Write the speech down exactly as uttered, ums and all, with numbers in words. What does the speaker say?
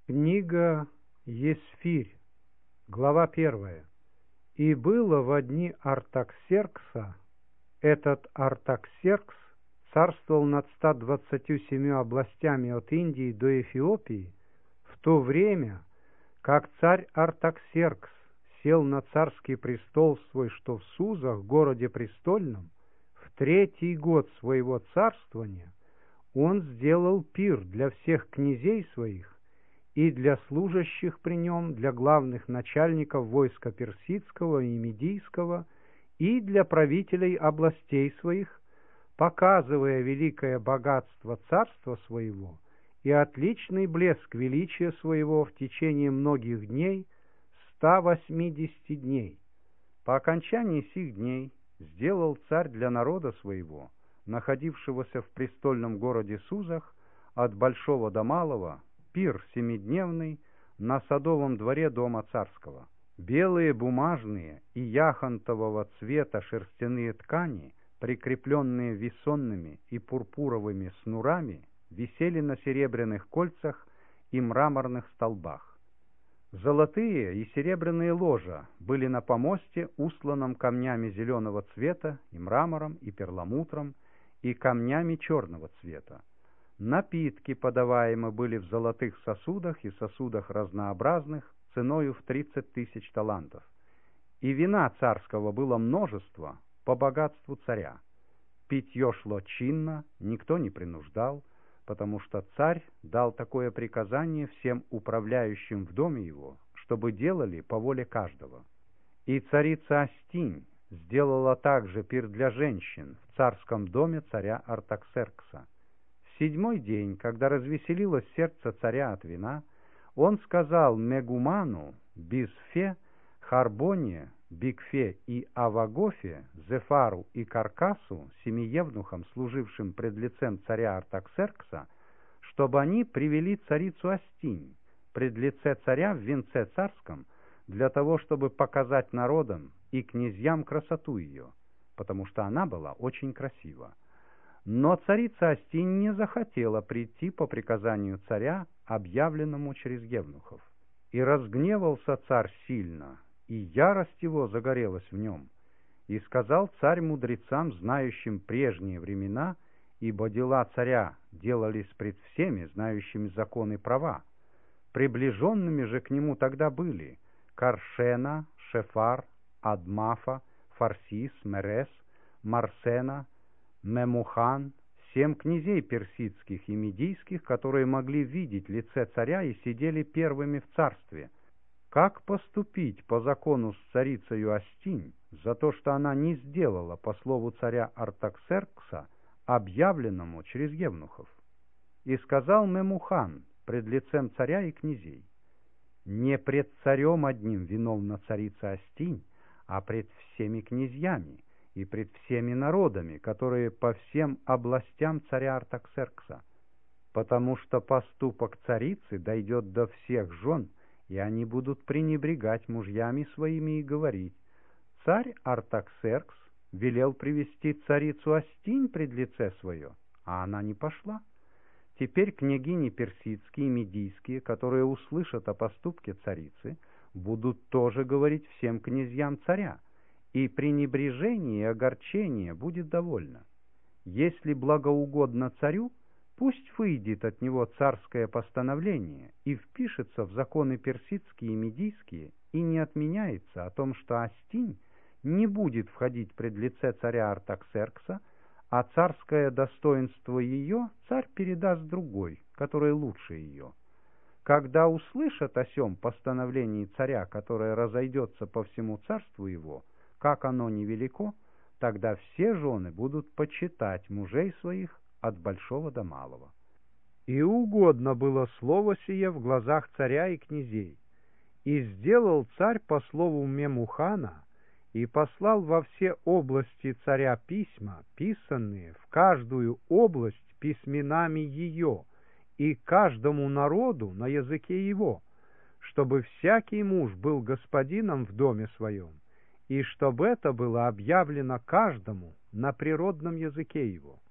Книга Есфирь, глава первая. «И было во дни Артаксеркса, этот Артаксеркс царствовал над ста двадцатью семью областями от Индии до Эфиопии, в то время, как царь Артаксеркс сел на царский престол свой, что в Сузах, городе престольном, в третий год своего царствования, он сделал пир для всех князей своих и для служащих при нем, для главных начальников войска персидского и медийского, и для правителей областей своих, показывая великое богатство царства своего и отличный блеск величия своего в течение многих дней, ста восьмидесяти дней. По окончании сих дней сделал царь для народа своего, находившегося в престольном городе Сузах, от большого до малого, пир семидневный на садовом дворе дома царского. Белые бумажные и яхонтового цвета шерстяные ткани, прикрепленные весонными и пурпуровыми снурами, висели на серебряных кольцах и мраморных столбах. Золотые и серебряные ложа были на помосте, устланном камнями зеленого цвета и мрамором, и перламутром, и камнями черного цвета. Напитки подаваемы были в золотых сосудах и сосудах разнообразных, ценою в тридцать тысяч талантов. И вина царского было множество по богатству царя. Питье шло чинно, никто не принуждал, потому что царь дал такое приказание всем управляющим в доме его, чтобы делали по воле каждого. И царица Астинь сделала также пир для женщин в царском доме царя Артаксеркса. В седьмой день, когда развеселилось сердце царя от вина, он сказал Мегуману, Бисфе, Харбоне, Бигфе и Авагофе, Зефару и Каркасу, семи евнухам, служившим пред лицем царя Артаксеркса, чтобы они привели царицу Астинь пред лице царя в венце царском, для того, чтобы показать народам и князьям красоту ее, потому что она была очень красива. Но царица Астинь не захотела прийти по приказанию царя, объявленному через евнухов. И разгневался царь сильно, и ярость его загорелась в нем. И сказал царь мудрецам, знающим прежние времена, ибо дела царя делались пред всеми, знающими законы и права. Приближенными же к нему тогда были Каршена, Шефар, Адмафа, Фарсис, Мерес, Марсена, Мемухан, семь князей персидских и медийских, которые могли видеть лице царя и сидели первыми в царстве. Как поступить по закону с царицею Астинь за то, что она не сделала по слову царя Артаксеркса, объявленному через евнухов? И сказал Мемухан пред лицем царя и князей: не пред царем одним виновна царица Астинь, а пред всеми князьями и пред всеми народами, которые по всем областям царя Артаксеркса, потому что поступок царицы дойдет до всех жен, и они будут пренебрегать мужьями своими и говорить: царь Артаксеркс велел привести царицу Астинь пред лице свое, а она не пошла. Теперь княгини персидские и медийские, которые услышат о поступке царицы, будут тоже говорить всем князьям царя, и пренебрежение и огорчение будет довольно. Если благоугодно царю, пусть выйдет от него царское постановление и впишется в законы персидские и медийские, и не отменяется о том, что Астинь не будет входить пред лице царя Артаксеркса, а царское достоинство ее царь передаст другой, который лучше ее. Когда услышат о сем постановлении царя, которое разойдется по всему царству его, как оно невелико, тогда все жены будут почитать мужей своих от большого до малого. И угодно было слово сие в глазах царя и князей. И сделал царь по слову Мемухана, и послал во все области царя письма, писанные в каждую область письменами ее, и каждому народу на языке его, чтобы всякий муж был господином в доме своем, и чтобы это было объявлено каждому на природном языке его.